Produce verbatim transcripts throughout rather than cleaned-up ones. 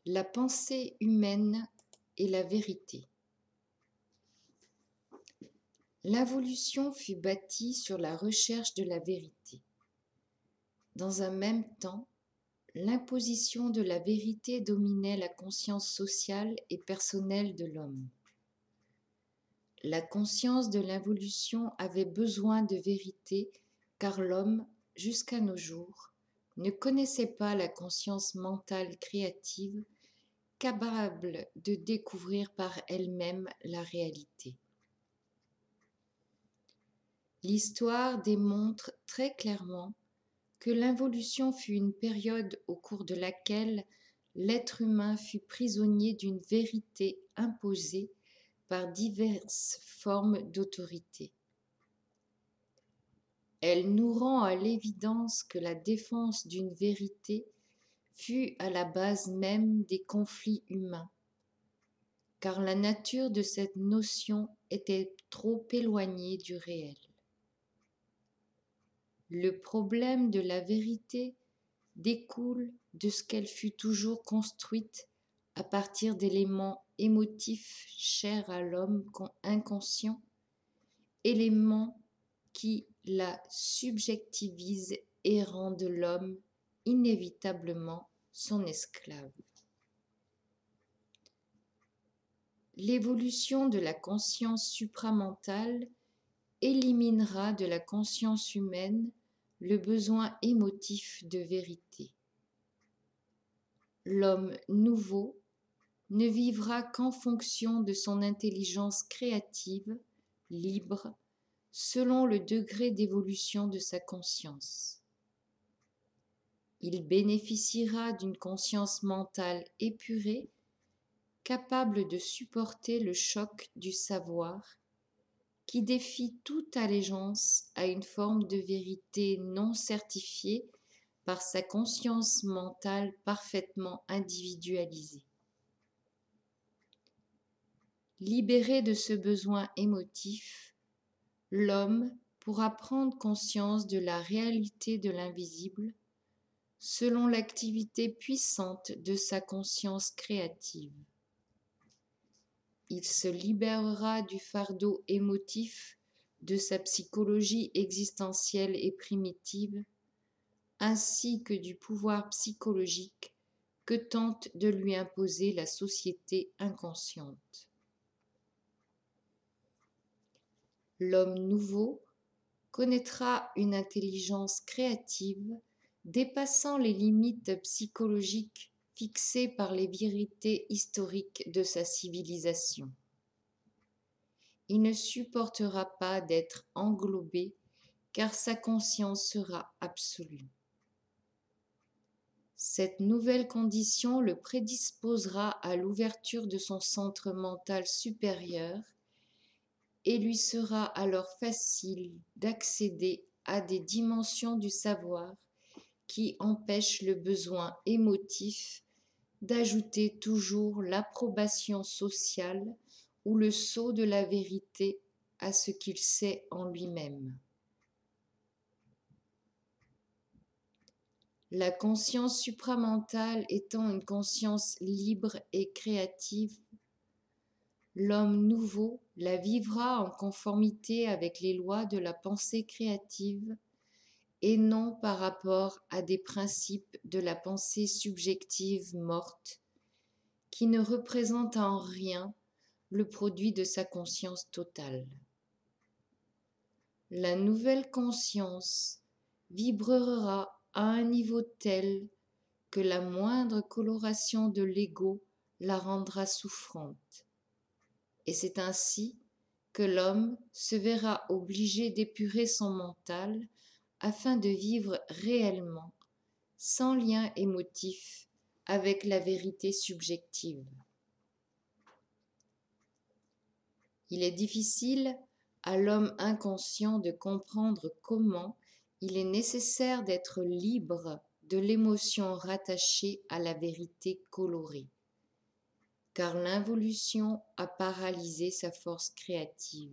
La pensée humaine et la vérité. L'involution fut bâtie sur la recherche de la vérité. Dans un même temps, l'imposition de la vérité dominait la conscience sociale et personnelle de l'homme. La conscience de l'involution avait besoin de vérité car l'homme, jusqu'à nos jours, ne connaissait pas la conscience mentale créative capable de découvrir par elle-même la réalité. L'histoire démontre très clairement que l'involution fut une période au cours de laquelle l'être humain fut prisonnier d'une vérité imposée par diverses formes d'autorité. Elle nous rend à l'évidence que la défense d'une vérité fut à la base même des conflits humains, car la nature de cette notion était trop éloignée du réel. Le problème de la vérité découle de ce qu'elle fut toujours construite à partir d'éléments émotifs chers à l'homme inconscient, éléments qui la subjectivisent et rendent l'homme inévitablement son esclave. L'évolution de la conscience supramentale éliminera de la conscience humaine le besoin émotif de vérité. L'homme nouveau ne vivra qu'en fonction de son intelligence créative, libre, selon le degré d'évolution de sa conscience. Il bénéficiera d'une conscience mentale épurée, capable de supporter le choc du savoir, qui défie toute allégeance à une forme de vérité non certifiée par sa conscience mentale parfaitement individualisée. Libéré de ce besoin émotif, l'homme pourra prendre conscience de la réalité de l'invisible selon l'activité puissante de sa conscience créative. Il se libérera du fardeau émotif de sa psychologie existentielle et primitive, ainsi que du pouvoir psychologique que tente de lui imposer la société inconsciente. L'homme nouveau connaîtra une intelligence créative dépassant les limites psychologiques fixées par les vérités historiques de sa civilisation. Il ne supportera pas d'être englobé car sa conscience sera absolue. Cette nouvelle condition le prédisposera à l'ouverture de son centre mental supérieur et lui sera alors facile d'accéder à des dimensions du savoir qui empêchent le besoin émotif d'ajouter toujours l'approbation sociale ou le sceau de la vérité à ce qu'il sait en lui-même. La conscience supramentale étant une conscience libre et créative, l'homme nouveau la vivra en conformité avec les lois de la pensée créative et non par rapport à des principes de la pensée subjective morte, qui ne représentent en rien le produit de sa conscience totale. La nouvelle conscience vibrera à un niveau tel que la moindre coloration de l'ego la rendra souffrante. Et c'est ainsi que l'homme se verra obligé d'épurer son mental afin de vivre réellement, sans lien émotif avec la vérité subjective. Il est difficile à l'homme inconscient de comprendre comment il est nécessaire d'être libre de l'émotion rattachée à la vérité colorée, car l'involution a paralysé sa force créative.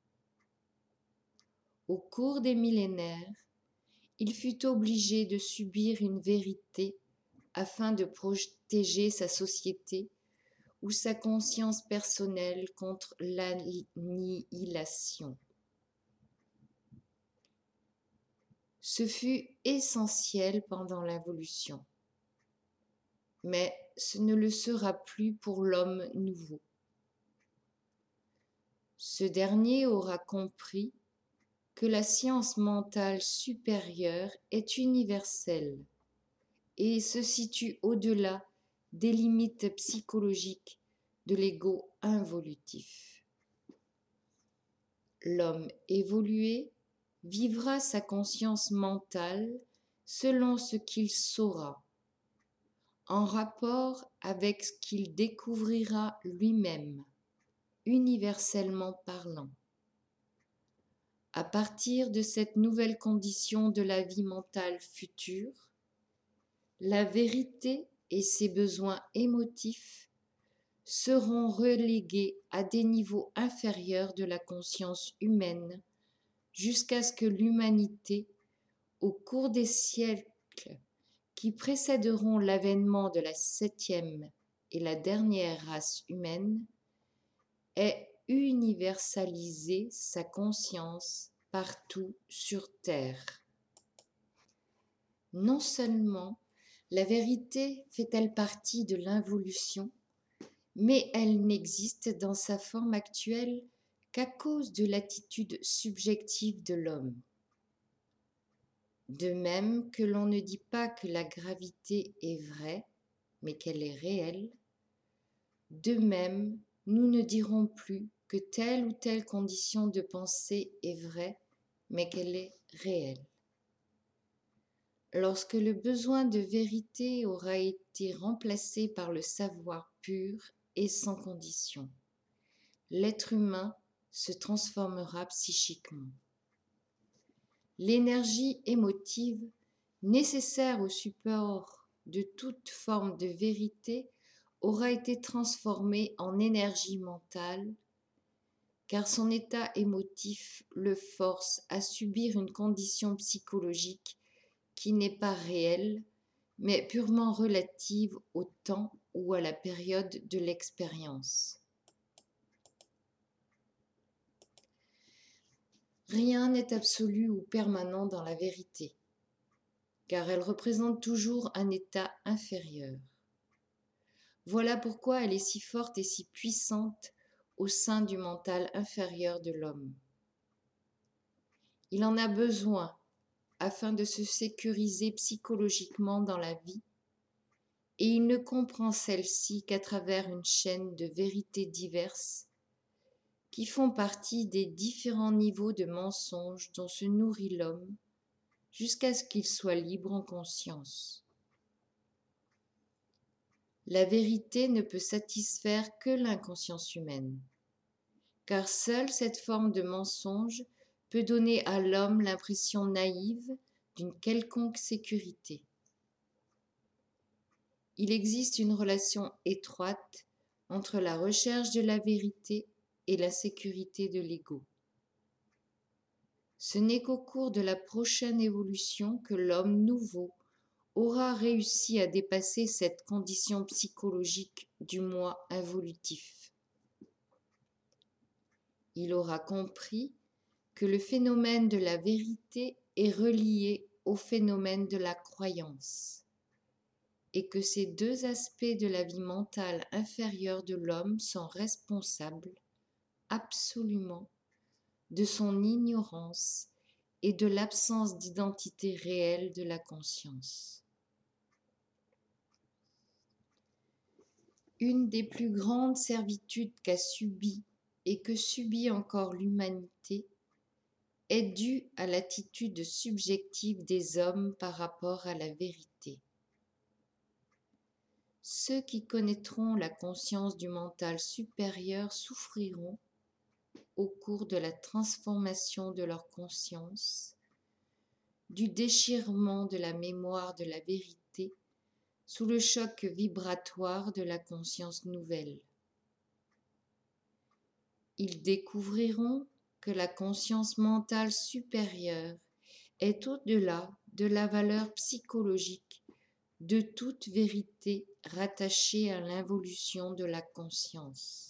Au cours des millénaires, il fut obligé de subir une vérité afin de protéger sa société ou sa conscience personnelle contre l'annihilation. Ce fut essentiel pendant l'évolution, mais ce ne le sera plus pour l'homme nouveau. Ce dernier aura compris que la science mentale supérieure est universelle et se situe au-delà des limites psychologiques de l'ego involutif. L'homme évolué vivra sa conscience mentale selon ce qu'il saura, en rapport avec ce qu'il découvrira lui-même, universellement parlant. À partir de cette nouvelle condition de la vie mentale future, la vérité et ses besoins émotifs seront relégués à des niveaux inférieurs de la conscience humaine jusqu'à ce que l'humanité, au cours des siècles qui précéderont l'avènement de la septième et la dernière race humaine, ait universalisé sa conscience partout sur Terre. Non seulement la vérité fait-elle partie de l'involution, mais elle n'existe dans sa forme actuelle qu'à cause de l'attitude subjective de l'homme. De même que l'on ne dit pas que la gravité est vraie, mais qu'elle est réelle, de même nous ne dirons plus que telle ou telle condition de pensée est vraie, mais qu'elle est réelle. Lorsque le besoin de vérité aura été remplacé par le savoir pur et sans condition, l'être humain se transformera psychiquement. L'énergie émotive, nécessaire au support de toute forme de vérité, aura été transformée en énergie mentale, car son état émotif le force à subir une condition psychologique qui n'est pas réelle, mais purement relative au temps ou à la période de l'expérience. Rien n'est absolu ou permanent dans la vérité, car elle représente toujours un état inférieur. Voilà pourquoi elle est si forte et si puissante au sein du mental inférieur de l'homme. Il en a besoin afin de se sécuriser psychologiquement dans la vie, et il ne comprend celle-ci qu'à travers une chaîne de vérités diverses qui font partie des différents niveaux de mensonges dont se nourrit l'homme jusqu'à ce qu'il soit libre en conscience. La vérité ne peut satisfaire que l'inconscience humaine, car seule cette forme de mensonge peut donner à l'homme l'impression naïve d'une quelconque sécurité. Il existe une relation étroite entre la recherche de la vérité et la sécurité de l'ego. Ce n'est qu'au cours de la prochaine évolution que l'homme nouveau aura réussi à dépasser cette condition psychologique du moi involutif. Il aura compris que le phénomène de la vérité est relié au phénomène de la croyance et que ces deux aspects de la vie mentale inférieure de l'homme sont responsables absolument de son ignorance et de l'absence d'identité réelle de la conscience. Une des plus grandes servitudes qu'a subie et que subit encore l'humanité est due à l'attitude subjective des hommes par rapport à la vérité. Ceux qui connaîtront la conscience du mental supérieur souffriront, au cours de la transformation de leur conscience, du déchirement de la mémoire de la vérité sous le choc vibratoire de la conscience nouvelle. Ils découvriront que la conscience mentale supérieure est au-delà de la valeur psychologique de toute vérité rattachée à l'involution de la conscience.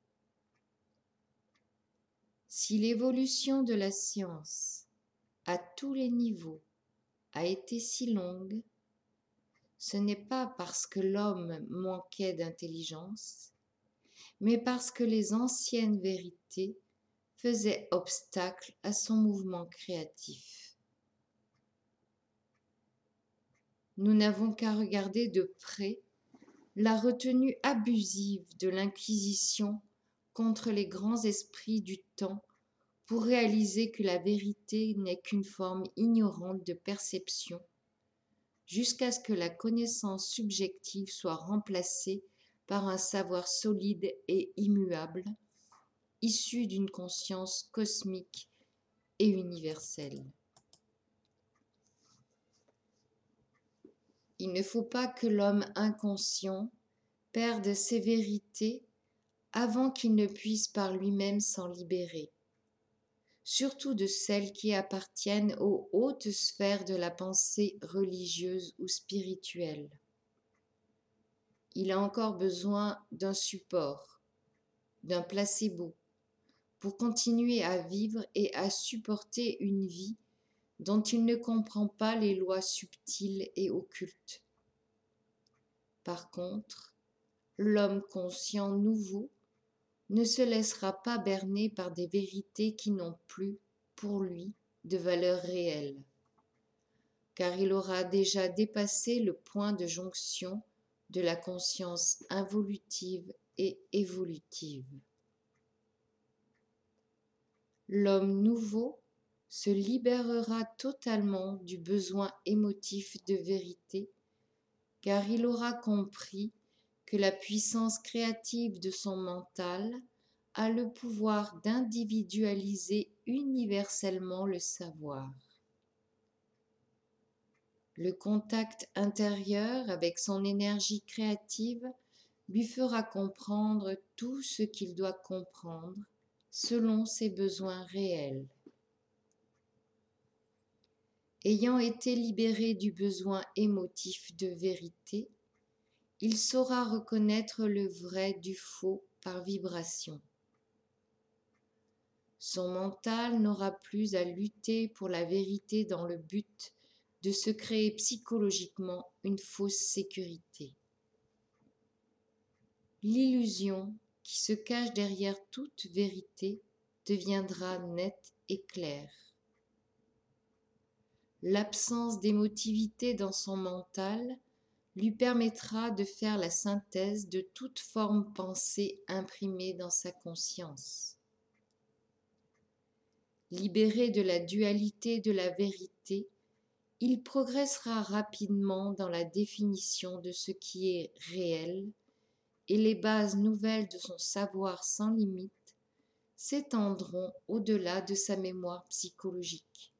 Si l'évolution de la science, à tous les niveaux, a été si longue, ce n'est pas parce que l'homme manquait d'intelligence, mais parce que les anciennes vérités faisaient obstacle à son mouvement créatif. Nous n'avons qu'à regarder de près la retenue abusive de l'Inquisition contre les grands esprits du temps pour réaliser que la vérité n'est qu'une forme ignorante de perception, jusqu'à ce que la connaissance subjective soit remplacée par un savoir solide et immuable, issu d'une conscience cosmique et universelle. Il ne faut pas que l'homme inconscient perde ses vérités avant qu'il ne puisse par lui-même s'en libérer, surtout de celles qui appartiennent aux hautes sphères de la pensée religieuse ou spirituelle. Il a encore besoin d'un support, d'un placebo, pour continuer à vivre et à supporter une vie dont il ne comprend pas les lois subtiles et occultes. Par contre, l'homme conscient nouveau ne se laissera pas berner par des vérités qui n'ont plus, pour lui, de valeur réelle, car il aura déjà dépassé le point de jonction de la conscience involutive et évolutive. L'homme nouveau se libérera totalement du besoin émotif de vérité, car il aura compris que la puissance créative de son mental a le pouvoir d'individualiser universellement le savoir. Le contact intérieur avec son énergie créative lui fera comprendre tout ce qu'il doit comprendre selon ses besoins réels. Ayant été libéré du besoin émotif de vérité, il saura reconnaître le vrai du faux par vibration. Son mental n'aura plus à lutter pour la vérité dans le but de se créer psychologiquement une fausse sécurité. L'illusion qui se cache derrière toute vérité deviendra nette et claire. L'absence d'émotivité dans son mental lui permettra de faire la synthèse de toute forme pensée imprimée dans sa conscience. Libéré de la dualité de la vérité, il progressera rapidement dans la définition de ce qui est réel et les bases nouvelles de son savoir sans limite s'étendront au-delà de sa mémoire psychologique.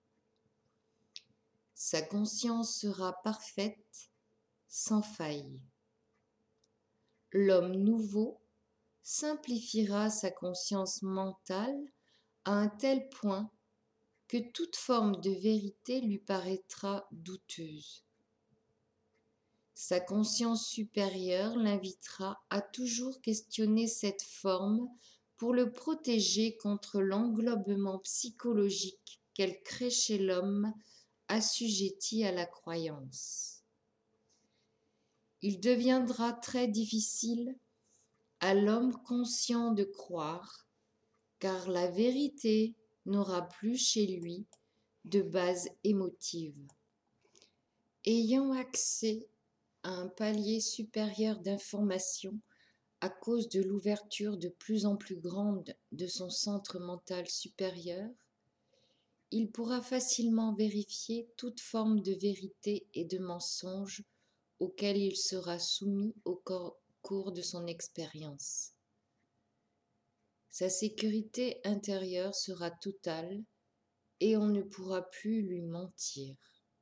Sa conscience sera parfaite, sans faille. L'homme nouveau simplifiera sa conscience mentale à un tel point que toute forme de vérité lui paraîtra douteuse. Sa conscience supérieure l'invitera à toujours questionner cette forme pour le protéger contre l'englobement psychologique qu'elle crée chez l'homme assujetti à la croyance. Il deviendra très difficile à l'homme conscient de croire, car la vérité n'aura plus chez lui de base émotive. Ayant accès à un palier supérieur d'information à cause de l'ouverture de plus en plus grande de son centre mental supérieur, il pourra facilement vérifier toute forme de vérité et de mensonge auquel il sera soumis au cours de son expérience. Sa sécurité intérieure sera totale et on ne pourra plus lui mentir.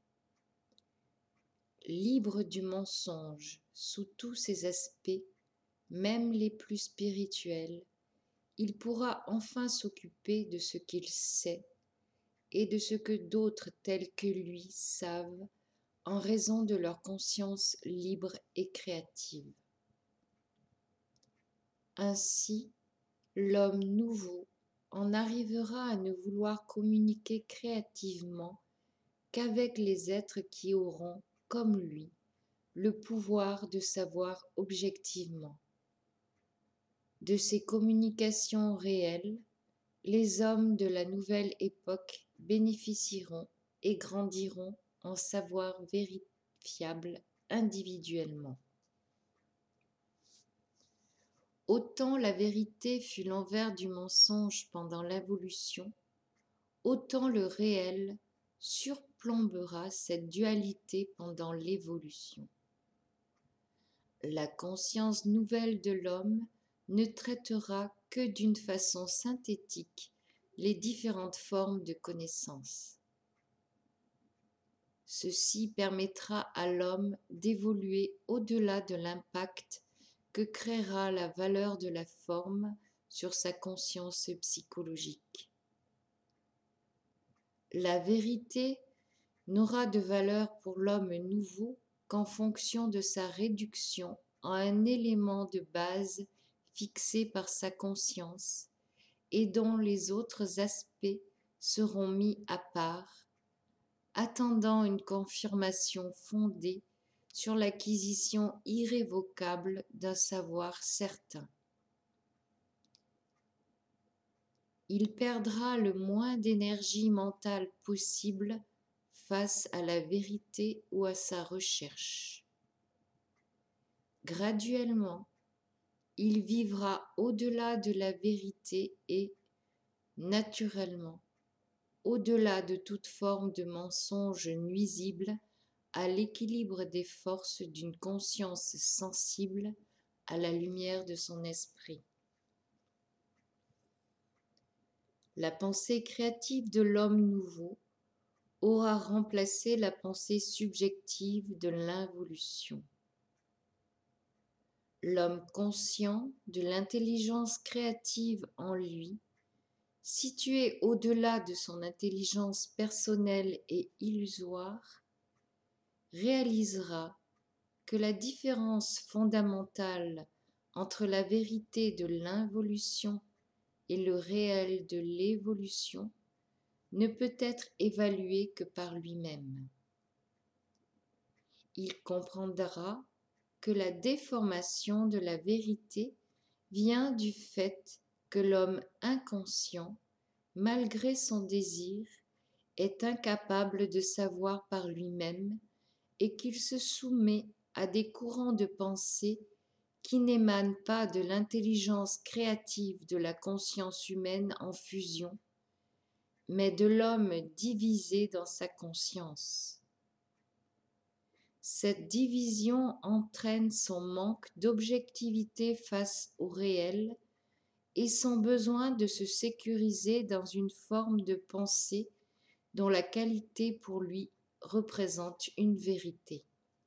Libre du mensonge sous tous ses aspects, même les plus spirituels, il pourra enfin s'occuper de ce qu'il sait et de ce que d'autres tels que lui savent en raison de leur conscience libre et créative. Ainsi, l'homme nouveau en arrivera à ne vouloir communiquer créativement qu'avec les êtres qui auront, comme lui, le pouvoir de savoir objectivement. De ces communications réelles, les hommes de la nouvelle époque bénéficieront et grandiront en savoir vérifiable individuellement. Autant la vérité fut l'envers du mensonge pendant l'involution, autant le réel surplombera cette dualité pendant l'évolution. La conscience nouvelle de l'homme ne traitera que d'une façon synthétique les différentes formes de connaissance. Ceci permettra à l'homme d'évoluer au-delà de l'impact que créera la valeur de la forme sur sa conscience psychologique. La vérité n'aura de valeur pour l'homme nouveau qu'en fonction de sa réduction en un élément de base fixé par sa conscience et dont les autres aspects seront mis à part, attendant une confirmation fondée sur l'acquisition irrévocable d'un savoir certain. Il perdra le moins d'énergie mentale possible face à la vérité ou à sa recherche. Graduellement, il vivra au-delà de la vérité et, naturellement, au-delà de toute forme de mensonge nuisible à l'équilibre des forces d'une conscience sensible à la lumière de son esprit. La pensée créative de l'homme nouveau aura remplacé la pensée subjective de l'involution. L'homme conscient de l'intelligence créative en lui, situé au-delà de son intelligence personnelle et illusoire, réalisera que la différence fondamentale entre la vérité de l'involution et le réel de l'évolution ne peut être évaluée que par lui-même. Il comprendra que la déformation de la vérité vient du fait que l'homme inconscient, malgré son désir, est incapable de savoir par lui-même et qu'il se soumet à des courants de pensée qui n'émanent pas de l'intelligence créative de la conscience humaine en fusion, mais de l'homme divisé dans sa conscience. Cette division entraîne son manque d'objectivité face au réel et son besoin de se sécuriser dans une forme de pensée dont la qualité pour lui représente une vérité.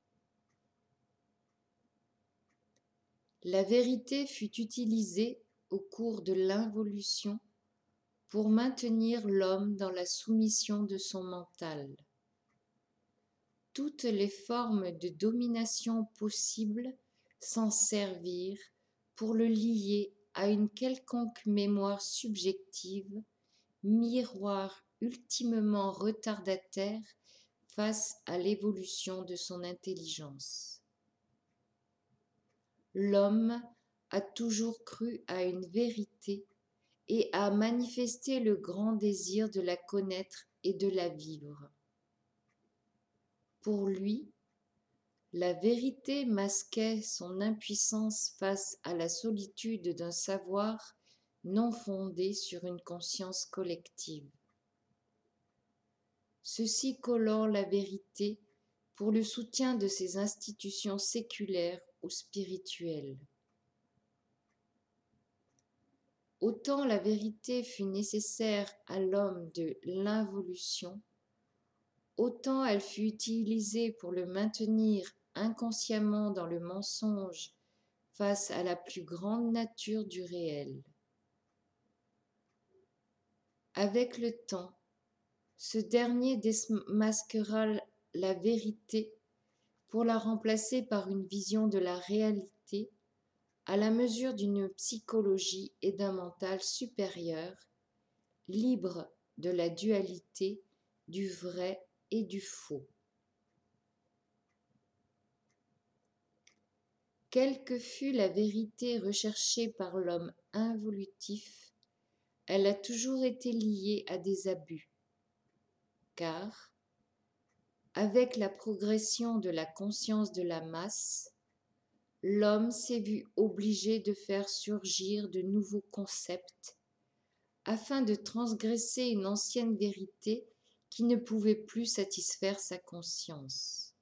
La vérité fut utilisée au cours de l'involution pour maintenir l'homme dans la soumission de son mental. Toutes les formes de domination possibles s'en servirent pour le lier à une quelconque mémoire subjective, miroir ultimement retardataire face à l'évolution de son intelligence. L'homme a toujours cru à une vérité et a manifesté le grand désir de la connaître et de la vivre. Pour lui, la vérité masquait son impuissance face à la solitude d'un savoir non fondé sur une conscience collective. Ceci colore la vérité pour le soutien de ses institutions séculaires ou spirituelles. Autant la vérité fut nécessaire à l'homme de l'involution, autant elle fut utilisée pour le maintenir inconsciemment dans le mensonge face à la plus grande nature du réel. Avec le temps, ce dernier démasquera la vérité pour la remplacer par une vision de la réalité à la mesure d'une psychologie et d'un mental supérieur, libre de la dualité du vrai et du faux. Quelle que fût la vérité recherchée par l'homme involutif, elle a toujours été liée à des abus, car, avec la progression de la conscience de la masse, l'homme s'est vu obligé de faire surgir de nouveaux concepts afin de transgresser une ancienne vérité qui ne pouvait plus satisfaire sa conscience.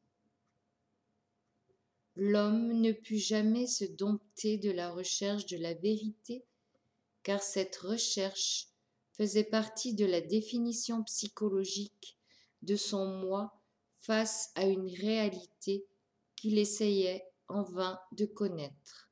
L'homme ne put jamais se dompter de la recherche de la vérité, car cette recherche faisait partie de la définition psychologique de son moi face à une réalité qu'il essayait en vain de connaître.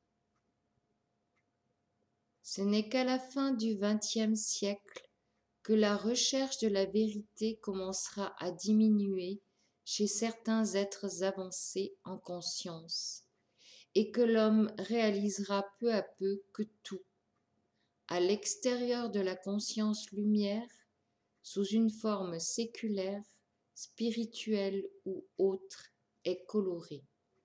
Ce n'est qu'à la fin du vingtième siècle que la recherche de la vérité commencera à diminuer chez certains êtres avancés en conscience, et que l'homme réalisera peu à peu que tout, à l'extérieur de la conscience lumière, sous une forme séculaire, spirituelle ou autre, est coloré.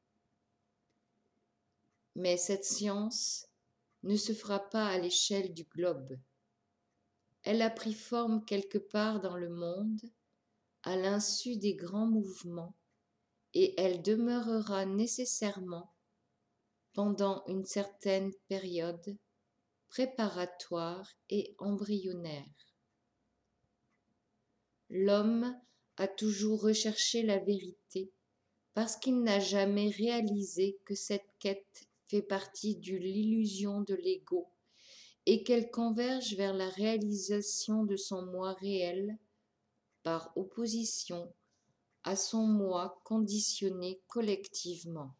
Mais cette science ne se fera pas à l'échelle du globe. Elle a pris forme quelque part dans le monde, à l'insu des grands mouvements, et elle demeurera nécessairement, pendant une certaine période, préparatoire et embryonnaire. L'homme a toujours recherché la vérité parce qu'il n'a jamais réalisé que cette quête fait partie de l'illusion de l'ego et qu'elle converge vers la réalisation de son moi réel par opposition à son moi conditionné collectivement.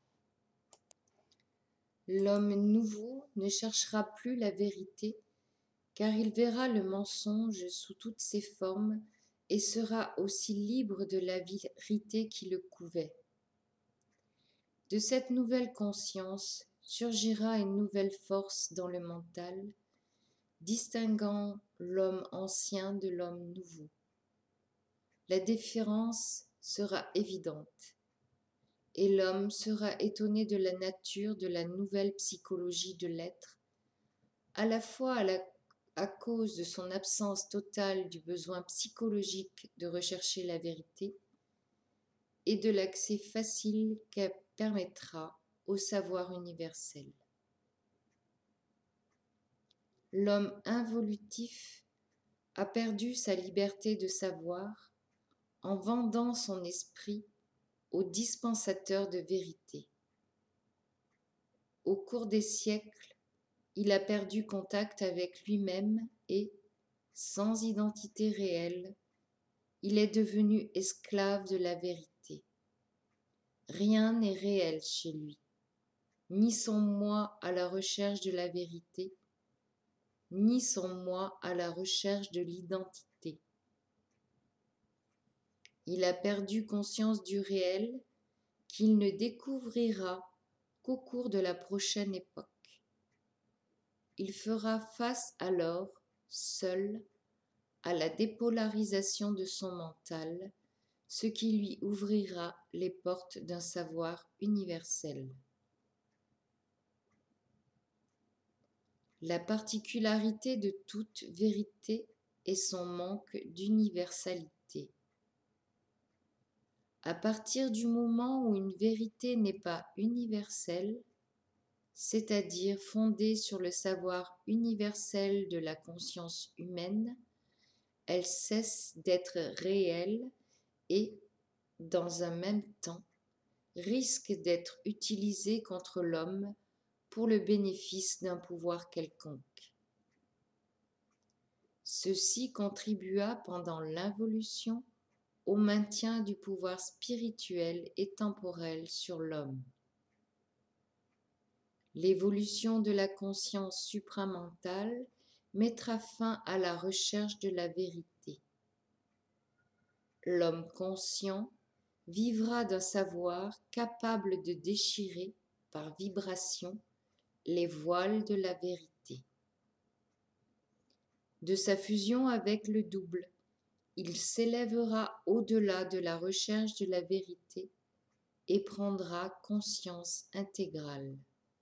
L'homme nouveau ne cherchera plus la vérité, car il verra le mensonge sous toutes ses formes et sera aussi libre de la vérité qui le couvait. De cette nouvelle conscience surgira une nouvelle force dans le mental, distinguant l'homme ancien de l'homme nouveau. La différence sera évidente, et l'homme sera étonné de la nature de la nouvelle psychologie de l'être, à la fois à, la, à cause de son absence totale du besoin psychologique de rechercher la vérité et de l'accès facile qu'elle permettra au savoir universel. L'homme involutif a perdu sa liberté de savoir en vendant son esprit au dispensateur de vérité. Au cours des siècles, il a perdu contact avec lui-même et, sans identité réelle, il est devenu esclave de la vérité. Rien n'est réel chez lui, ni son moi à la recherche de la vérité, ni son moi à la recherche de l'identité. Il a perdu conscience du réel qu'il ne découvrira qu'au cours de la prochaine époque. Il fera face alors, seul, à la dépolarisation de son mental, ce qui lui ouvrira les portes d'un savoir universel. La particularité de toute vérité est son manque d'universalité. À partir du moment où une vérité n'est pas universelle, c'est-à-dire fondée sur le savoir universel de la conscience humaine, elle cesse d'être réelle et, dans un même temps, risque d'être utilisée contre l'homme pour le bénéfice d'un pouvoir quelconque. Ceci contribua pendant l'involution au maintien du pouvoir spirituel et temporel sur l'homme. L'évolution de la conscience supramentale mettra fin à la recherche de la vérité. L'homme conscient vivra d'un savoir capable de déchirer, par vibration, les voiles de la vérité. De sa fusion avec le double, il s'élèvera au-delà de la recherche de la vérité et prendra conscience intégrale.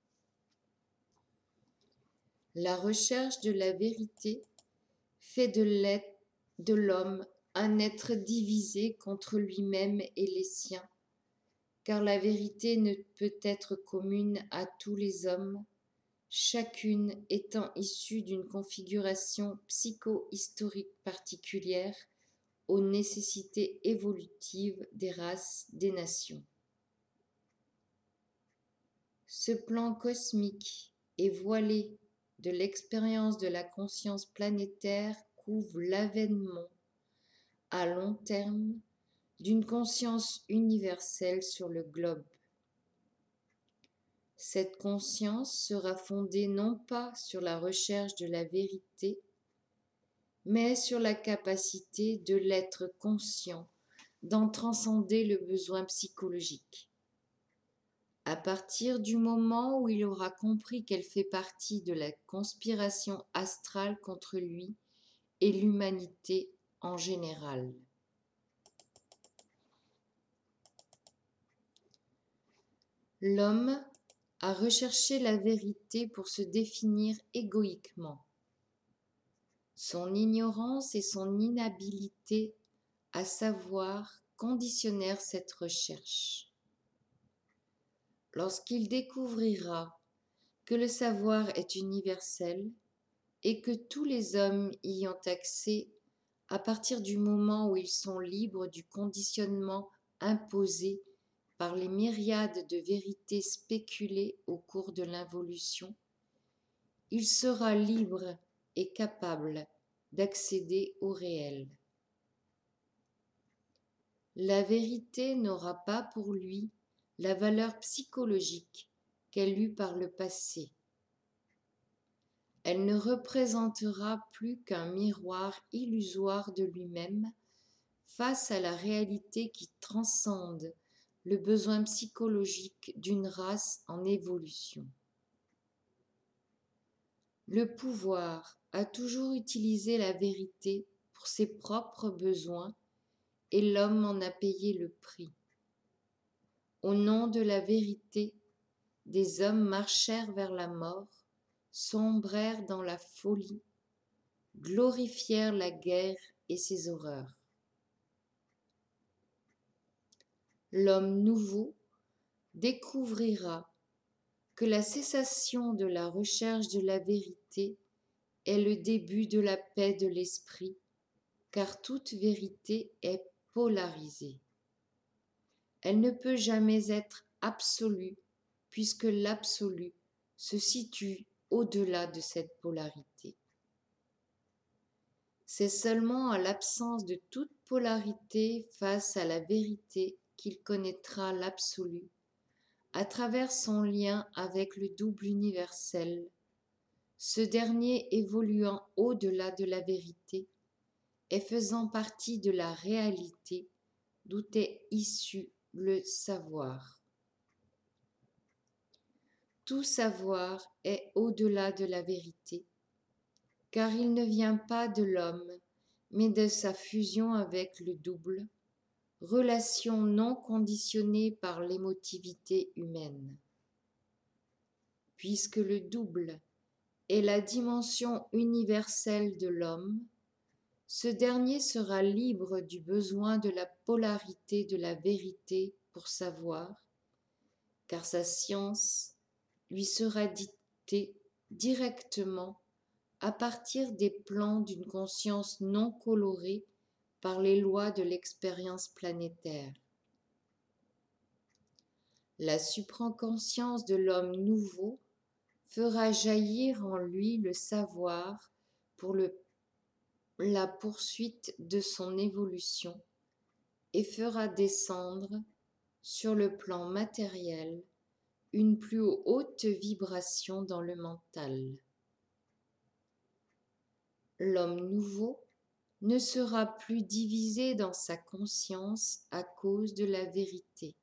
La recherche de la vérité fait de l'être, de l'homme un être divisé contre lui-même et les siens, car la vérité ne peut être commune à tous les hommes, chacune étant issue d'une configuration psycho-historique particulière aux nécessités évolutives des races des nations. Ce plan cosmique et voilé de l'expérience de la conscience planétaire couvre l'avènement à long terme d'une conscience universelle sur le globe. Cette conscience sera fondée non pas sur la recherche de la vérité, mais sur la capacité de l'être conscient d'en transcender le besoin psychologique. À partir du moment où il aura compris qu'elle fait partie de la conspiration astrale contre lui et l'humanité en général. L'homme a recherché la vérité pour se définir égoïquement. Son ignorance et son inhabilité à savoir conditionnèrent cette recherche. Lorsqu'il découvrira que le savoir est universel et que tous les hommes y ont accès à partir du moment où ils sont libres du conditionnement imposé par les myriades de vérités spéculées au cours de l'involution, il sera libre et capable d'accéder au réel. La vérité n'aura pas pour lui la valeur psychologique qu'elle eut par le passé. Elle ne représentera plus qu'un miroir illusoire de lui-même face à la réalité qui transcende le besoin psychologique d'une race en évolution. Le pouvoir a toujours utilisé la vérité pour ses propres besoins et l'homme en a payé le prix. Au nom de la vérité, des hommes marchèrent vers la mort, sombrèrent dans la folie, glorifièrent la guerre et ses horreurs. L'homme nouveau découvrira que la cessation de la recherche de la vérité est le début de la paix de l'esprit, car toute vérité est polarisée. Elle ne peut jamais être absolue, puisque l'absolu se situe au-delà de cette polarité. C'est seulement à l'absence de toute polarité face à la vérité qu'il connaîtra l'absolu, à travers son lien avec le double universel, ce dernier évoluant au-delà de la vérité et faisant partie de la réalité d'où est issu le savoir. Tout savoir est au-delà de la vérité, car il ne vient pas de l'homme, mais de sa fusion avec le double, relation non conditionnée par l'émotivité humaine. Puisque le double est la dimension universelle de l'homme, ce dernier sera libre du besoin de la polarité de la vérité pour savoir, car sa science lui sera dictée directement à partir des plans d'une conscience non colorée par les lois de l'expérience planétaire. La supraconscience de l'homme nouveau fera jaillir en lui le savoir pour le, la poursuite de son évolution et fera descendre sur le plan matériel une plus haute vibration dans le mental. L'homme nouveau ne sera plus divisé dans sa conscience à cause de la vérité.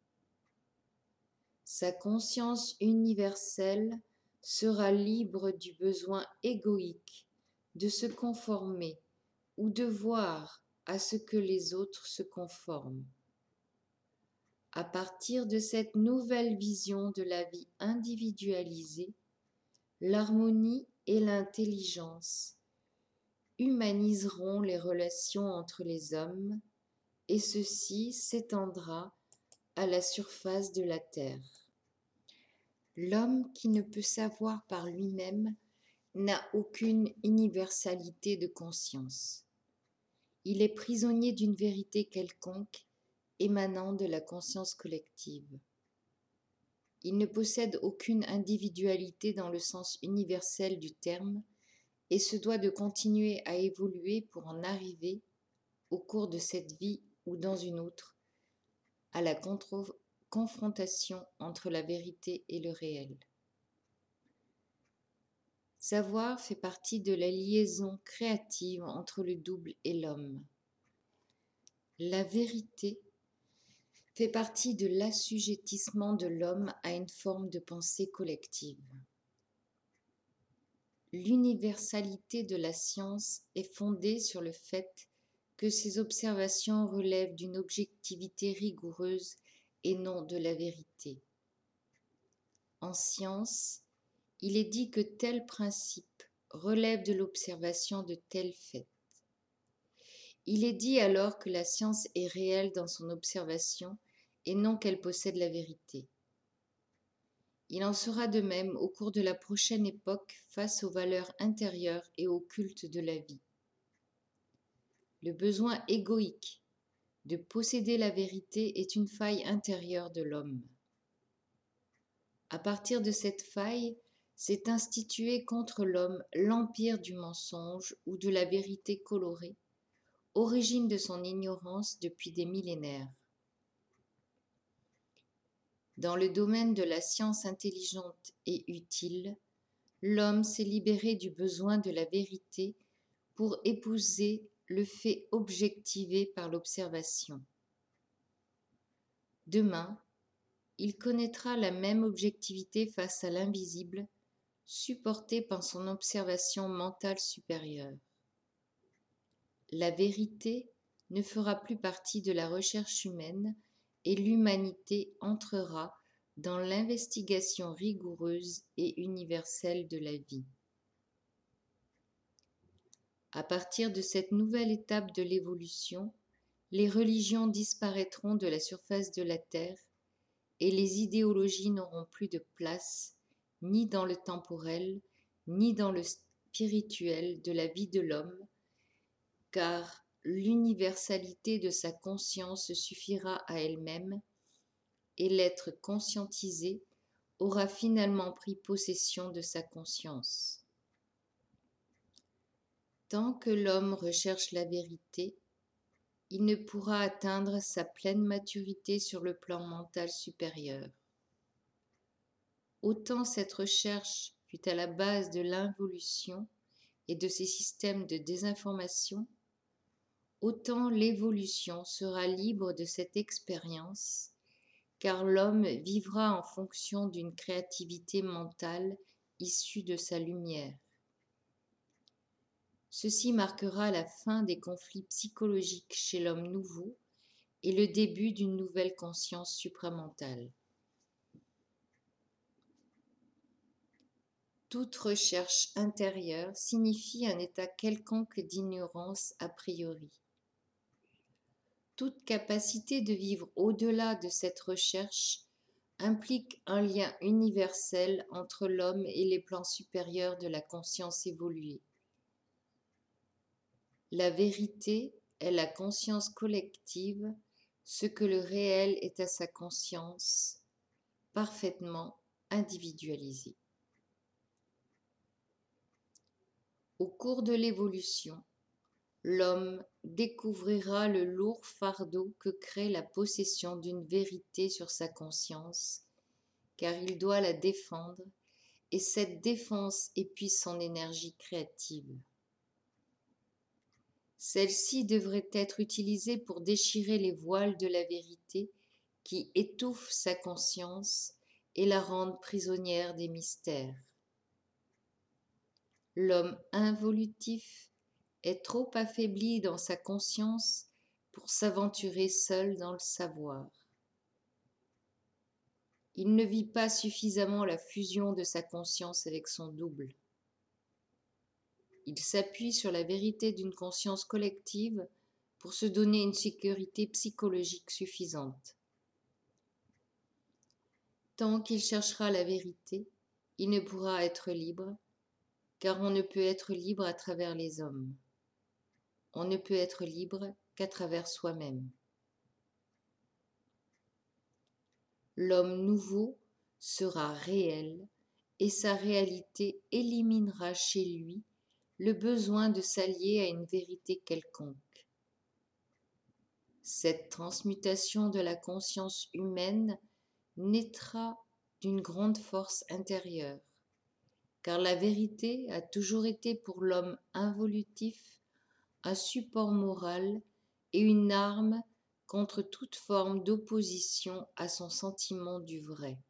Sa conscience universelle sera libre du besoin égoïque de se conformer ou de voir à ce que les autres se conforment. À partir de cette nouvelle vision de la vie individualisée, l'harmonie et l'intelligence humaniseront les relations entre les hommes et ceci s'étendra à la surface de la terre. L'homme qui ne peut savoir par lui-même n'a aucune universalité de conscience. Il est prisonnier d'une vérité quelconque émanant de la conscience collective. Il ne possède aucune individualité dans le sens universel du terme et se doit de continuer à évoluer pour en arriver, au cours de cette vie ou dans une autre, à la contre- confrontation entre la vérité et le réel. Savoir fait partie de la liaison créative entre le double et l'homme. La vérité fait partie de l'assujettissement de l'homme à une forme de pensée collective. L'universalité de la science est fondée sur le fait que ces observations relèvent d'une objectivité rigoureuse et non de la vérité. En science, il est dit que tel principe relève de l'observation de tel fait. Il est dit alors que la science est réelle dans son observation et non qu'elle possède la vérité. Il en sera de même au cours de la prochaine époque face aux valeurs intérieures et au culte de la vie. Le besoin égoïque de posséder la vérité est une faille intérieure de l'homme. À partir de cette faille, s'est institué contre l'homme l'empire du mensonge ou de la vérité colorée, origine de son ignorance depuis des millénaires. Dans le domaine de la science intelligente et utile, l'homme s'est libéré du besoin de la vérité pour épouser le fait objectivé par l'observation. Demain, il connaîtra la même objectivité face à l'invisible, supportée par son observation mentale supérieure. La vérité ne fera plus partie de la recherche humaine et l'humanité entrera dans l'investigation rigoureuse et universelle de la vie. À partir de cette nouvelle étape de l'évolution, les religions disparaîtront de la surface de la terre et les idéologies n'auront plus de place ni dans le temporel, ni dans le spirituel de la vie de l'homme, car l'universalité de sa conscience suffira à elle-même et l'être conscientisé aura finalement pris possession de sa conscience. Tant que l'homme recherche la vérité, il ne pourra atteindre sa pleine maturité sur le plan mental supérieur. Autant cette recherche fut à la base de l'involution et de ces systèmes de désinformation, autant l'évolution sera libre de cette expérience, car l'homme vivra en fonction d'une créativité mentale issue de sa lumière. Ceci marquera la fin des conflits psychologiques chez l'homme nouveau et le début d'une nouvelle conscience supramentale. Toute recherche intérieure signifie un état quelconque d'ignorance a priori. Toute capacité de vivre au-delà de cette recherche implique un lien universel entre l'homme et les plans supérieurs de la conscience évoluée. La vérité est la conscience collective, ce que le réel est à sa conscience, parfaitement individualisée. Au cours de l'évolution, l'homme découvrira le lourd fardeau que crée la possession d'une vérité sur sa conscience, car il doit la défendre, et cette défense épuise son énergie créative. Celle-ci devrait être utilisée pour déchirer les voiles de la vérité qui étouffent sa conscience et la rendent prisonnière des mystères. L'homme involutif est trop affaibli dans sa conscience pour s'aventurer seul dans le savoir. Il ne vit pas suffisamment la fusion de sa conscience avec son double. Il s'appuie sur la vérité d'une conscience collective pour se donner une sécurité psychologique suffisante. Tant qu'il cherchera la vérité, il ne pourra être libre, car on ne peut être libre à travers les hommes. On ne peut être libre qu'à travers soi-même. L'homme nouveau sera réel et sa réalité éliminera chez lui le besoin de s'allier à une vérité quelconque. Cette transmutation de la conscience humaine naîtra d'une grande force intérieure, car la vérité a toujours été pour l'homme involutif un support moral et une arme contre toute forme d'opposition à son sentiment du vrai.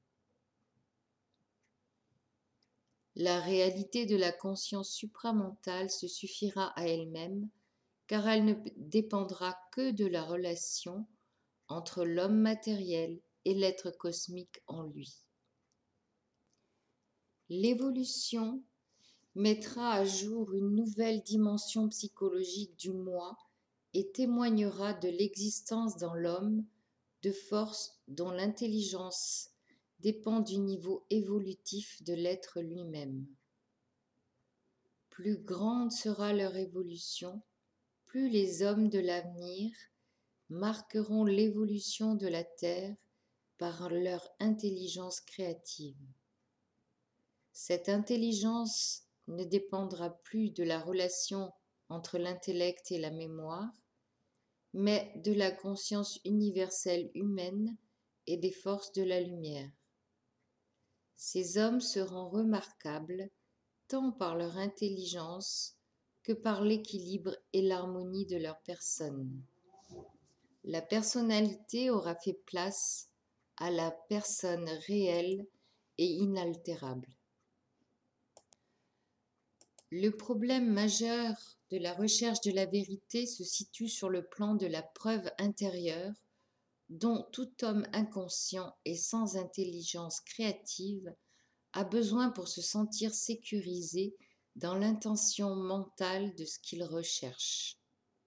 La réalité de la conscience supramentale se suffira à elle-même, car elle ne dépendra que de la relation entre l'homme matériel et l'être cosmique en lui. L'évolution mettra à jour une nouvelle dimension psychologique du moi et témoignera de l'existence dans l'homme de forces dont l'intelligence dépend du niveau évolutif de l'être lui-même. Plus grande sera leur évolution, plus les hommes de l'avenir marqueront l'évolution de la Terre par leur intelligence créative. Cette intelligence ne dépendra plus de la relation entre l'intellect et la mémoire, mais de la conscience universelle humaine et des forces de la lumière. Ces hommes seront remarquables tant par leur intelligence que par l'équilibre et l'harmonie de leur personne. La personnalité aura fait place à la personne réelle et inaltérable. Le problème majeur de la recherche de la vérité se situe sur le plan de la preuve intérieure dont tout homme inconscient et sans intelligence créative a besoin pour se sentir sécurisé dans l'intention mentale de ce qu'il recherche.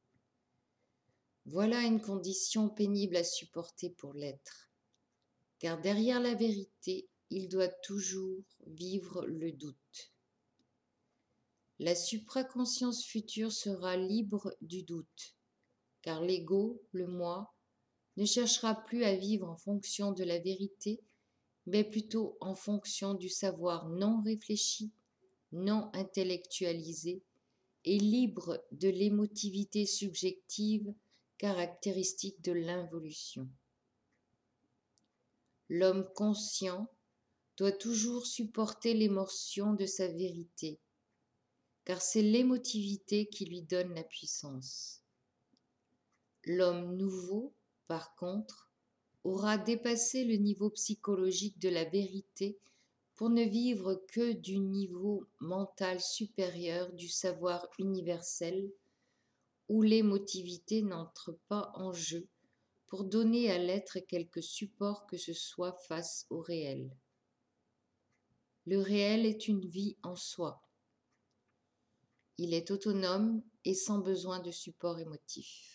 Voilà une condition pénible à supporter pour l'être, car derrière la vérité, il doit toujours vivre le doute. La supraconscience future sera libre du doute, car l'ego, le moi, ne cherchera plus à vivre en fonction de la vérité, mais plutôt en fonction du savoir non réfléchi, non intellectualisé et libre de l'émotivité subjective caractéristique de l'involution. L'homme conscient doit toujours supporter l'émotion de sa vérité, car c'est l'émotivité qui lui donne la puissance. L'homme nouveau, par contre, aura dépassé le niveau psychologique de la vérité pour ne vivre que du niveau mental supérieur du savoir universel, où l'émotivité n'entre pas en jeu pour donner à l'être quelque support que ce soit face au réel. Le réel est une vie en soi. Il est autonome et sans besoin de support émotif.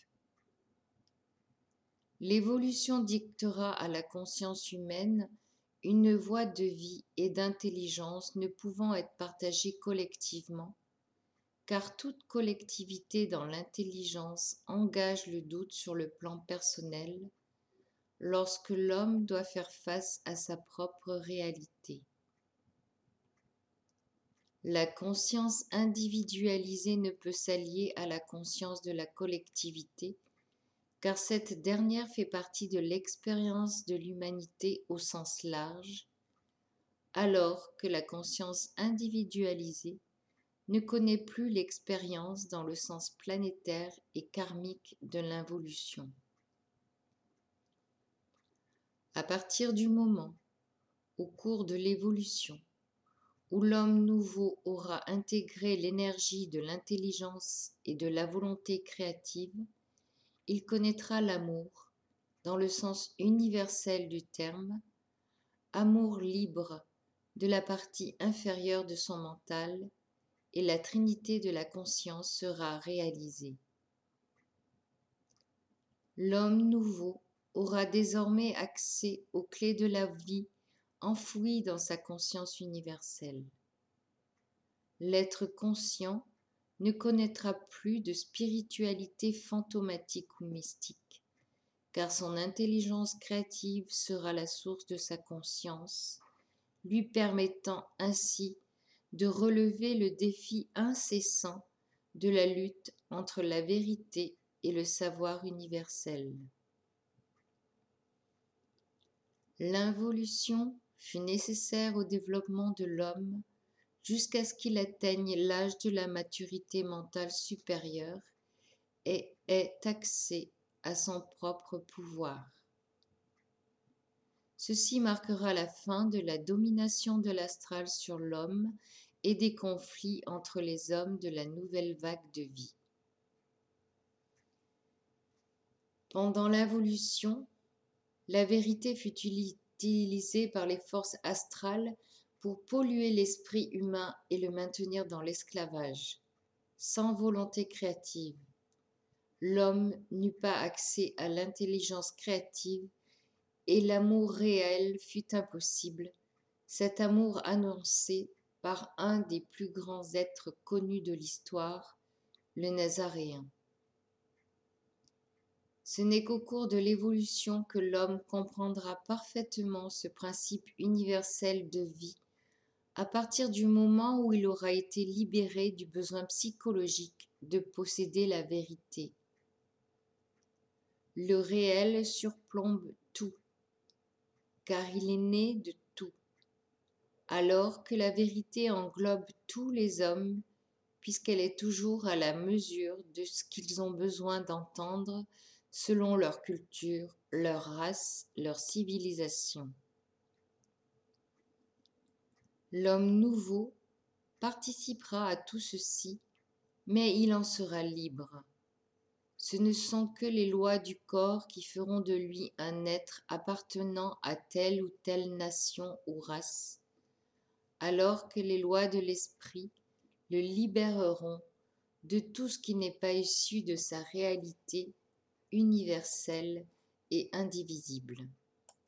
L'évolution dictera à la conscience humaine une voie de vie et d'intelligence ne pouvant être partagée collectivement, car toute collectivité dans l'intelligence engage le doute sur le plan personnel lorsque l'homme doit faire face à sa propre réalité. La conscience individualisée ne peut s'allier à la conscience de la collectivité, car cette dernière fait partie de l'expérience de l'humanité au sens large, alors que la conscience individualisée ne connaît plus l'expérience dans le sens planétaire et karmique de l'involution. À partir du moment, au cours de l'évolution, où l'homme nouveau aura intégré l'énergie de l'intelligence et de la volonté créative, il connaîtra l'amour, dans le sens universel du terme, amour libre de la partie inférieure de son mental, et la trinité de la conscience sera réalisée. L'homme nouveau aura désormais accès aux clés de la vie enfouies dans sa conscience universelle. L'être conscient ne connaîtra plus de spiritualité fantomatique ou mystique, car son intelligence créative sera la source de sa conscience, lui permettant ainsi de relever le défi incessant de la lutte entre la vérité et le savoir universel. L'involution fut nécessaire au développement de l'homme jusqu'à ce qu'il atteigne l'âge de la maturité mentale supérieure et ait accès à son propre pouvoir. Ceci marquera la fin de la domination de l'astral sur l'homme et des conflits entre les hommes de la nouvelle vague de vie. Pendant l'involution, la vérité fut utilisée par les forces astrales pour polluer l'esprit humain et le maintenir dans l'esclavage. Sans volonté créative, l'homme n'eut pas accès à l'intelligence créative et l'amour réel fut impossible, cet amour annoncé par un des plus grands êtres connus de l'histoire, le Nazaréen. Ce n'est qu'au cours de l'évolution que l'homme comprendra parfaitement ce principe universel de vie, à partir du moment où il aura été libéré du besoin psychologique de posséder la vérité. Le réel surplombe tout, car il est né de tout, alors que la vérité englobe tous les hommes, puisqu'elle est toujours à la mesure de ce qu'ils ont besoin d'entendre selon leur culture, leur race, leur civilisation. L'homme nouveau participera à tout ceci, mais il en sera libre. Ce ne sont que les lois du corps qui feront de lui un être appartenant à telle ou telle nation ou race, alors que les lois de l'esprit le libéreront de tout ce qui n'est pas issu de sa réalité universelle et indivisible.